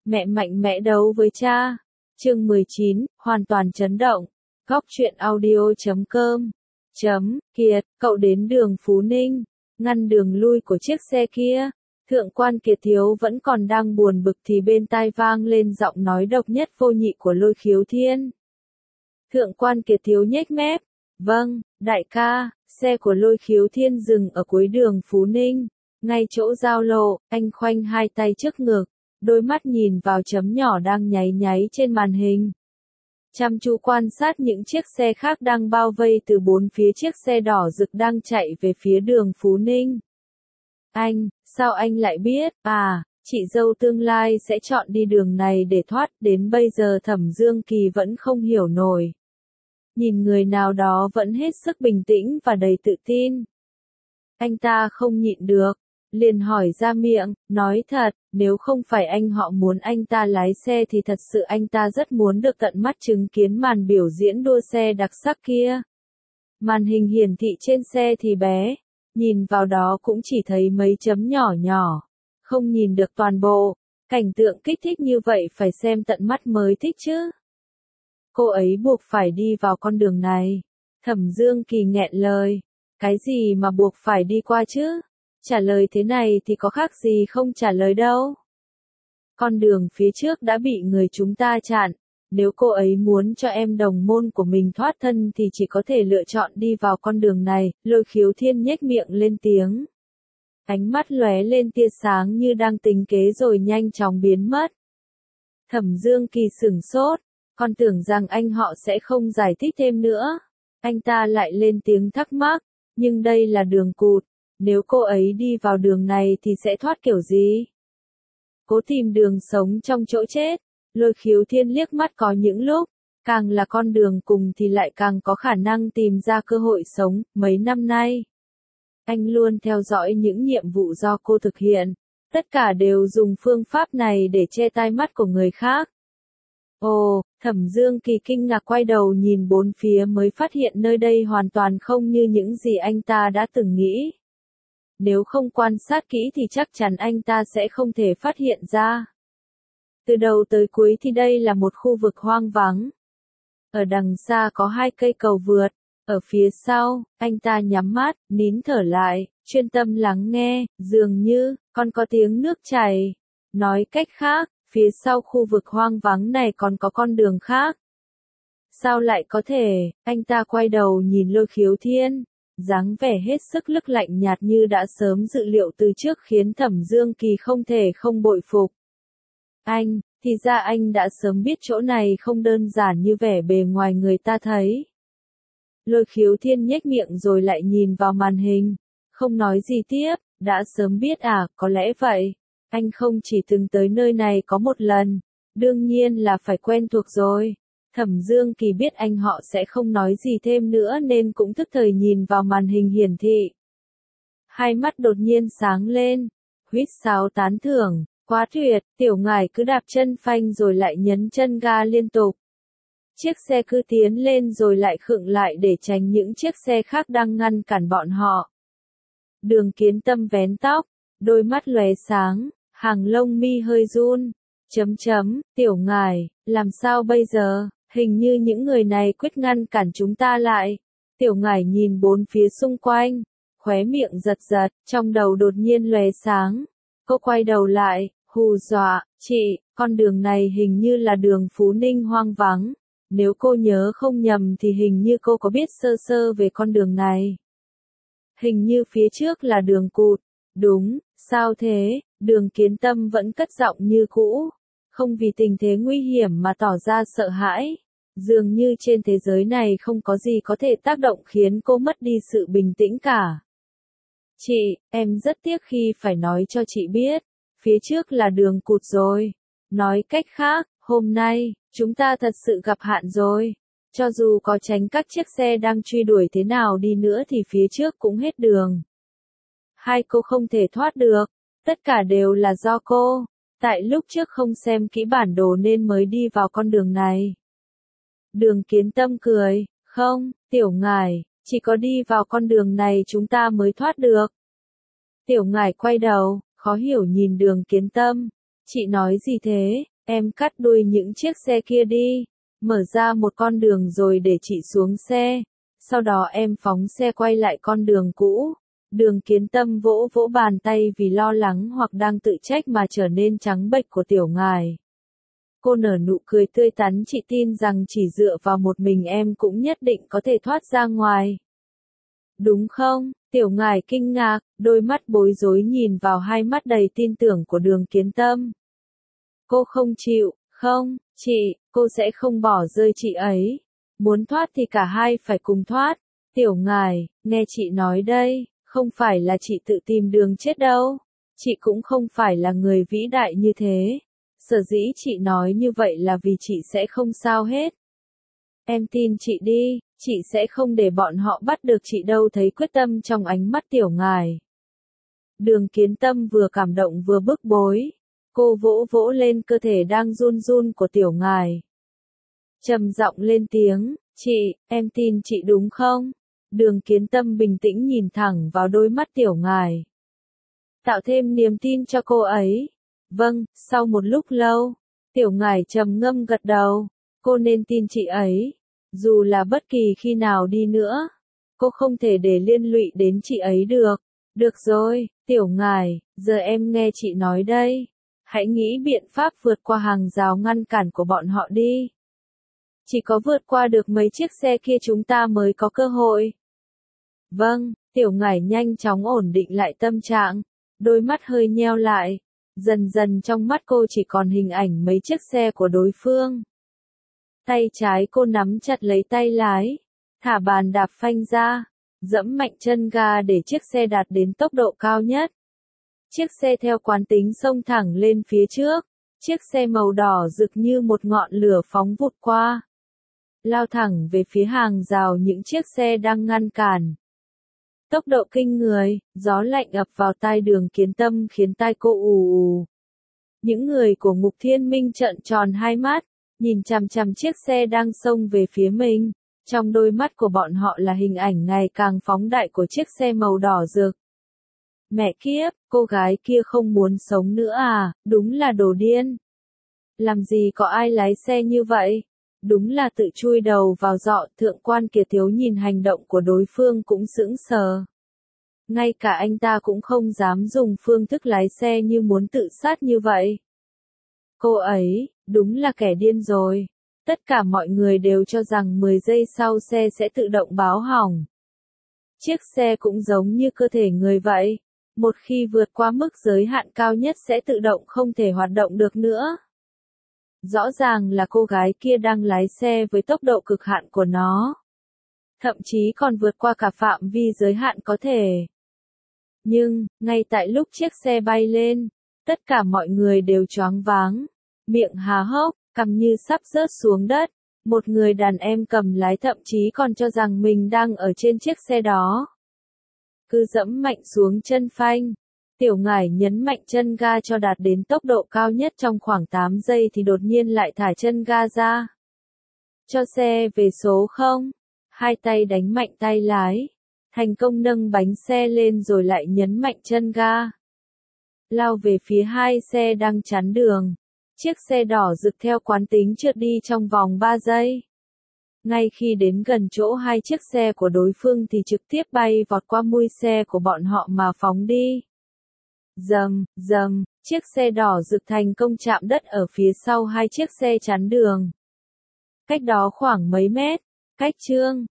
Mẹ mạnh mẽ đấu với cha. Chương 19, hoàn toàn chấn động. Góc truyện audio.com. Kiệt, cậu đến đường Phú Ninh, ngăn đường lui của chiếc xe kia. Thượng quan Kiệt Thiếu vẫn còn đang buồn bực thì bên tai vang lên giọng nói độc nhất vô nhị của Lôi Khiếu Thiên. Thượng quan Kiệt Thiếu nhếch mép. Vâng, đại ca, xe của Lôi Khiếu Thiên dừng ở cuối đường Phú Ninh, ngay chỗ giao lộ, anh khoanh hai tay trước ngực, đôi mắt nhìn vào chấm nhỏ đang nháy nháy trên màn hình. Chăm chú quan sát những chiếc xe khác đang bao vây từ bốn phía chiếc xe đỏ rực đang chạy về phía đường Phú Ninh. Anh, sao anh lại biết, chị dâu tương lai sẽ chọn đi đường này để thoát, đến bây giờ Thẩm Dương Kỳ vẫn không hiểu nổi. Nhìn người nào đó vẫn hết sức bình tĩnh và đầy tự tin. Anh ta không nhịn được, liền hỏi ra miệng, nói thật, nếu không phải anh họ muốn anh ta lái xe thì thật sự anh ta rất muốn được tận mắt chứng kiến màn biểu diễn đua xe đặc sắc kia. Màn hình hiển thị trên xe thì bé, nhìn vào đó cũng chỉ thấy mấy chấm nhỏ nhỏ, không nhìn được toàn bộ. Cảnh tượng kích thích như vậy phải xem tận mắt mới thích chứ. Cô ấy buộc phải đi vào con đường này. Thẩm Dương Kỳ nghẹn lời. Cái gì mà buộc phải đi qua chứ? Trả lời thế này thì có khác gì không trả lời đâu. Con đường phía trước đã bị người chúng ta chặn. Nếu cô ấy muốn cho em đồng môn của mình thoát thân thì chỉ có thể lựa chọn đi vào con đường này. Lôi Khiếu Thiên nhếch miệng lên tiếng. Ánh mắt lóe lên tia sáng như đang tính kế rồi nhanh chóng biến mất. Thẩm Dương Kỳ sửng sốt. Con tưởng rằng anh họ sẽ không giải thích thêm nữa. Anh ta lại lên tiếng thắc mắc. Nhưng đây là đường cụt. Nếu cô ấy đi vào đường này thì sẽ thoát kiểu gì? Cố tìm đường sống trong chỗ chết. Lôi Khiếu Thiên liếc mắt có những lúc, càng là con đường cùng thì lại càng có khả năng tìm ra cơ hội sống. Mấy năm nay, anh luôn theo dõi những nhiệm vụ do cô thực hiện. Tất cả đều dùng phương pháp này để che tai mắt của người khác. Ồ, Thẩm Dương Kỳ kinh ngạc quay đầu nhìn bốn phía mới phát hiện nơi đây hoàn toàn không như những gì anh ta đã từng nghĩ. Nếu không quan sát kỹ thì chắc chắn anh ta sẽ không thể phát hiện ra. Từ đầu tới cuối thì đây là một khu vực hoang vắng. Ở đằng xa có hai cây cầu vượt. Ở phía sau, anh ta nhắm mắt, nín thở lại, chuyên tâm lắng nghe, dường như còn có tiếng nước chảy. Nói cách khác, phía sau khu vực hoang vắng này còn có con đường khác. Sao lại có thể? Anh ta quay đầu nhìn Lôi Khiếu Thiên, dáng vẻ hết sức lức lạnh nhạt như đã sớm dự liệu từ trước khiến Thẩm Dương Kỳ không thể không bội phục. Anh, thì ra anh đã sớm biết chỗ này không đơn giản như vẻ bề ngoài người ta thấy. Lôi Khiếu Thiên nhếch miệng rồi lại nhìn vào màn hình, không nói gì tiếp, đã sớm biết à, có lẽ vậy. Anh không chỉ từng tới nơi này có một lần, đương nhiên là phải quen thuộc rồi. Thẩm Dương Kỳ biết anh họ sẽ không nói gì thêm nữa nên cũng tức thời nhìn vào màn hình hiển thị. Hai mắt đột nhiên sáng lên, huýt sáo tán thưởng, quá tuyệt, tiểu ngải cứ đạp chân phanh rồi lại nhấn chân ga liên tục. Chiếc xe cứ tiến lên rồi lại khựng lại để tránh những chiếc xe khác đang ngăn cản bọn họ. Đường Kiến Tâm vén tóc, đôi mắt lóe sáng, hàng lông mi hơi run. Tiểu ngải, làm sao bây giờ? Hình như những người này quyết ngăn cản chúng ta lại. Tiểu ngải nhìn bốn phía xung quanh, khóe miệng giật giật, trong đầu đột nhiên lóe sáng. Cô quay đầu lại, hù dọa, chị, con đường này hình như là đường Phú Ninh hoang vắng. Nếu cô nhớ không nhầm thì hình như cô có biết sơ sơ về con đường này. Hình như phía trước là đường cụt. Đúng, sao thế? Đường Kiến Tâm vẫn cất giọng như cũ. Không vì tình thế nguy hiểm mà tỏ ra sợ hãi. Dường như trên thế giới này không có gì có thể tác động khiến cô mất đi sự bình tĩnh cả. Chị, em rất tiếc khi phải nói cho chị biết. Phía trước là đường cụt rồi. Nói cách khác, hôm nay, chúng ta thật sự gặp hạn rồi. Cho dù có tránh các chiếc xe đang truy đuổi thế nào đi nữa thì phía trước cũng hết đường. Hai cô không thể thoát được. Tất cả đều là do cô. Tại lúc trước không xem kỹ bản đồ nên mới đi vào con đường này. Đường Kiến Tâm cười, không, tiểu ngải, chỉ có đi vào con đường này chúng ta mới thoát được. Tiểu ngải quay đầu, khó hiểu nhìn Đường Kiến Tâm. Chị nói gì thế? Em cắt đuôi những chiếc xe kia đi, mở ra một con đường rồi để chị xuống xe. Sau đó em phóng xe quay lại con đường cũ. Đường Kiến Tâm vỗ vỗ bàn tay vì lo lắng hoặc đang tự trách mà trở nên trắng bệch của Tiểu Ngải. Cô nở nụ cười tươi tắn, chị tin rằng chỉ dựa vào một mình em cũng nhất định có thể thoát ra ngoài. Đúng không? Tiểu Ngải kinh ngạc, đôi mắt bối rối nhìn vào hai mắt đầy tin tưởng của Đường Kiến Tâm. Cô không chịu, không, chị, cô sẽ không bỏ rơi chị ấy. Muốn thoát thì cả hai phải cùng thoát. Tiểu Ngải, nghe chị nói đây, không phải là chị tự tìm đường chết đâu. Chị cũng không phải là người vĩ đại như thế. Sở dĩ chị nói như vậy là vì chị sẽ không sao hết. Em tin chị đi, chị sẽ không để bọn họ bắt được chị đâu, thấy quyết tâm trong ánh mắt Tiểu Ngải. Đường Kiến Tâm vừa cảm động vừa bức bối. Cô vỗ vỗ lên cơ thể đang run run của Tiểu Ngải. Trầm giọng lên tiếng, chị, em tin chị đúng không? Đường Kiến Tâm bình tĩnh nhìn thẳng vào đôi mắt Tiểu Ngải. Tạo thêm niềm tin cho cô ấy. Vâng, sau một lúc lâu, Tiểu Ngải trầm ngâm gật đầu. Cô nên tin chị ấy. Dù là bất kỳ khi nào đi nữa, cô không thể để liên lụy đến chị ấy được. Được rồi, Tiểu Ngải, giờ em nghe chị nói đây. Hãy nghĩ biện pháp vượt qua hàng rào ngăn cản của bọn họ đi. Chỉ có vượt qua được mấy chiếc xe kia chúng ta mới có cơ hội. Vâng, Tiểu Ngải nhanh chóng ổn định lại tâm trạng. Đôi mắt hơi nheo lại. Dần dần trong mắt cô chỉ còn hình ảnh mấy chiếc xe của đối phương. Tay trái cô nắm chặt lấy tay lái. Thả bàn đạp phanh ra. Dẫm mạnh chân ga để chiếc xe đạt đến tốc độ cao nhất. Chiếc xe theo quán tính xông thẳng lên phía trước. Chiếc xe màu đỏ rực như một ngọn lửa phóng vụt qua. Lao thẳng về phía hàng rào những chiếc xe đang ngăn cản. Tốc độ kinh người, gió lạnh ập vào tai Đường Kiến Tâm khiến tai cô ù ù. Những người của Ngục Thiên Minh trợn tròn hai mắt, nhìn chằm chằm chiếc xe đang xông về phía mình. Trong đôi mắt của bọn họ là hình ảnh ngày càng phóng đại của chiếc xe màu đỏ rực. Mẹ kiếp, cô gái kia không muốn sống nữa à, đúng là đồ điên. Làm gì có ai lái xe như vậy? Đúng là tự chui đầu vào giọ. Thượng quan Kiệt Thiếu nhìn hành động của đối phương cũng sững sờ. Ngay cả anh ta cũng không dám dùng phương thức lái xe như muốn tự sát như vậy. Cô ấy, đúng là kẻ điên rồi. Tất cả mọi người đều cho rằng 10 giây sau xe sẽ tự động báo hỏng. Chiếc xe cũng giống như cơ thể người vậy. Một khi vượt qua mức giới hạn cao nhất sẽ tự động không thể hoạt động được nữa. Rõ ràng là cô gái kia đang lái xe với tốc độ cực hạn của nó. Thậm chí còn vượt qua cả phạm vi giới hạn có thể. Nhưng, ngay tại lúc chiếc xe bay lên, tất cả mọi người đều choáng váng, miệng há hốc, cằm như sắp rớt xuống đất. Một người đàn em cầm lái thậm chí còn cho rằng mình đang ở trên chiếc xe đó. Cứ dẫm mạnh xuống chân phanh. Tiểu Ngải nhấn mạnh chân ga cho đạt đến tốc độ cao nhất trong khoảng 8 giây thì đột nhiên lại thả chân ga ra. Cho xe về số 0. Hai tay đánh mạnh tay lái. Thành công nâng bánh xe lên rồi lại nhấn mạnh chân ga. Lao về phía hai xe đang chắn đường. Chiếc xe đỏ rực theo quán tính trượt đi trong vòng 3 giây. Ngay khi đến gần chỗ hai chiếc xe của đối phương thì trực tiếp bay vọt qua mui xe của bọn họ mà phóng đi. Rầm, rầm, chiếc xe đỏ rực thành công chạm đất ở phía sau hai chiếc xe chắn đường. Cách đó khoảng mấy mét, cách Trương